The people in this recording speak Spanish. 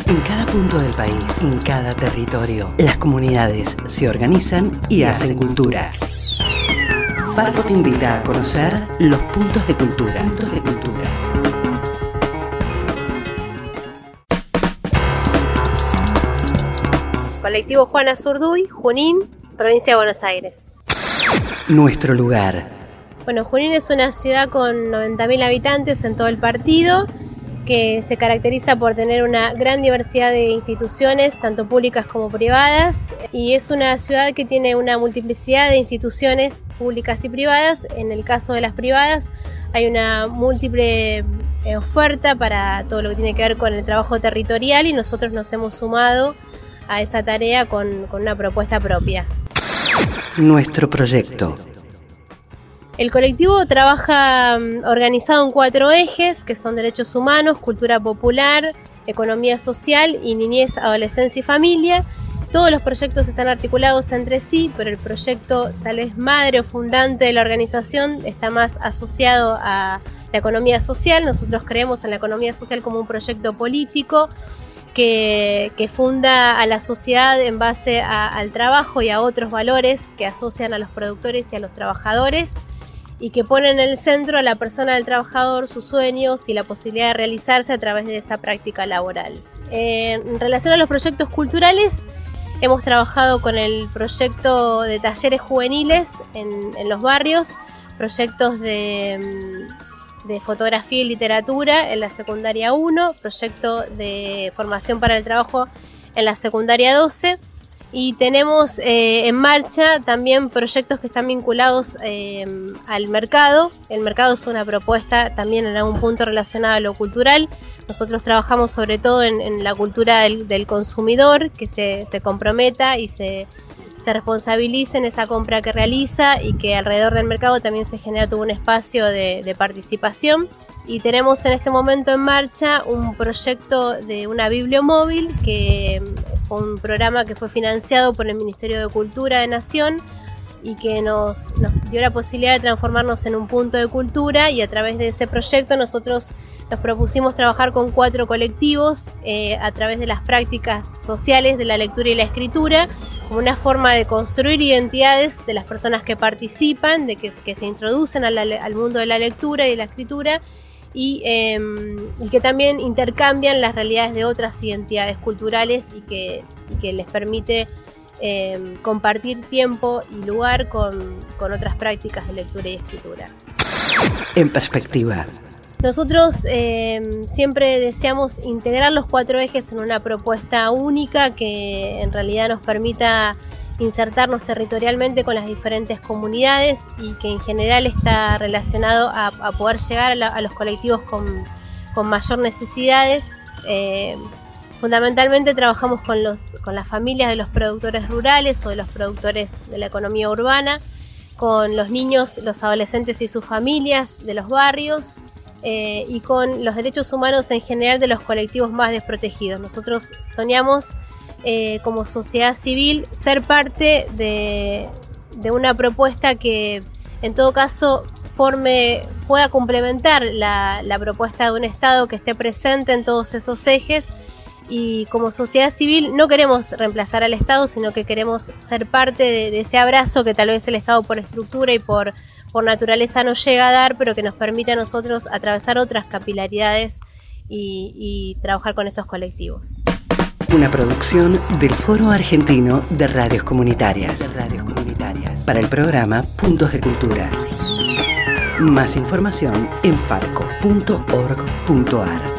En cada punto del país, en cada territorio, las comunidades se organizan y hacen cultura. Farco te invita a conocer los puntos de cultura. Colectivo Juana Zurduy, Junín, provincia de Buenos Aires. Nuestro lugar. Bueno, Junín es una ciudad con 90.000 habitantes en todo el partido, que se caracteriza por tener una gran diversidad de instituciones, tanto públicas como privadas, y es una ciudad que tiene una multiplicidad de instituciones públicas y privadas. En el caso de las privadas hay una múltiple oferta para todo lo que tiene que ver con el trabajo territorial, y nosotros nos hemos sumado a esa tarea con una propuesta propia. Nuestro proyecto. El colectivo trabaja organizado en 4 ejes, que son derechos humanos, cultura popular, economía social y niñez, adolescencia y familia. Todos los proyectos están articulados entre sí, pero el proyecto tal vez madre o fundante de la organización está más asociado a la economía social. Nosotros creemos en la economía social como un proyecto político que funda a la sociedad en base al trabajo y a otros valores que asocian a los productores y a los trabajadores, y que ponen en el centro a la persona del trabajador, sus sueños y la posibilidad de realizarse a través de esa práctica laboral. En relación a los proyectos culturales, hemos trabajado con el proyecto de talleres juveniles en los barrios, proyectos de fotografía y literatura en la secundaria 1, proyecto de formación para el trabajo en la secundaria 12, y tenemos en marcha también proyectos que están vinculados al mercado. El mercado es una propuesta también en algún punto relacionada a lo cultural. Nosotros trabajamos sobre todo en la cultura del consumidor, que se comprometa y se responsabilice en esa compra que realiza, y que alrededor del mercado también se genera todo un espacio de participación. Y tenemos en este momento en marcha un proyecto de una bibliomóvil, que fue un programa que fue financiado por el Ministerio de Cultura de Nación y que nos dio la posibilidad de transformarnos en un punto de cultura, y a través de ese proyecto nosotros nos propusimos trabajar con 4 colectivos a través de las prácticas sociales de la lectura y la escritura, como una forma de construir identidades de las personas que participan, de que se introducen al mundo de la lectura y de la escritura, y que también intercambian las realidades de otras identidades culturales, y que les permite compartir tiempo y lugar con otras prácticas de lectura y escritura. En perspectiva. Nosotros siempre deseamos integrar los 4 ejes en una propuesta única que en realidad nos permita insertarnos territorialmente con las diferentes comunidades, y que en general está relacionado a poder llegar a los colectivos con mayor necesidades. Fundamentalmente trabajamos con las familias de los productores rurales o de los productores de la economía urbana, con los niños, los adolescentes y sus familias de los barrios, y con los derechos humanos en general de los colectivos más desprotegidos. Nosotros soñamos como sociedad civil ser parte de una propuesta que en todo caso pueda complementar la propuesta de un Estado que esté presente en todos esos ejes. Y como sociedad civil no queremos reemplazar al Estado, sino que queremos ser parte de ese abrazo que tal vez el Estado por estructura y por naturaleza no llega a dar, pero que nos permite a nosotros atravesar otras capilaridades y trabajar con estos colectivos. Una producción del Foro Argentino de Radios Comunitarias. Para el programa Puntos de Cultura. Más información en farco.org.ar.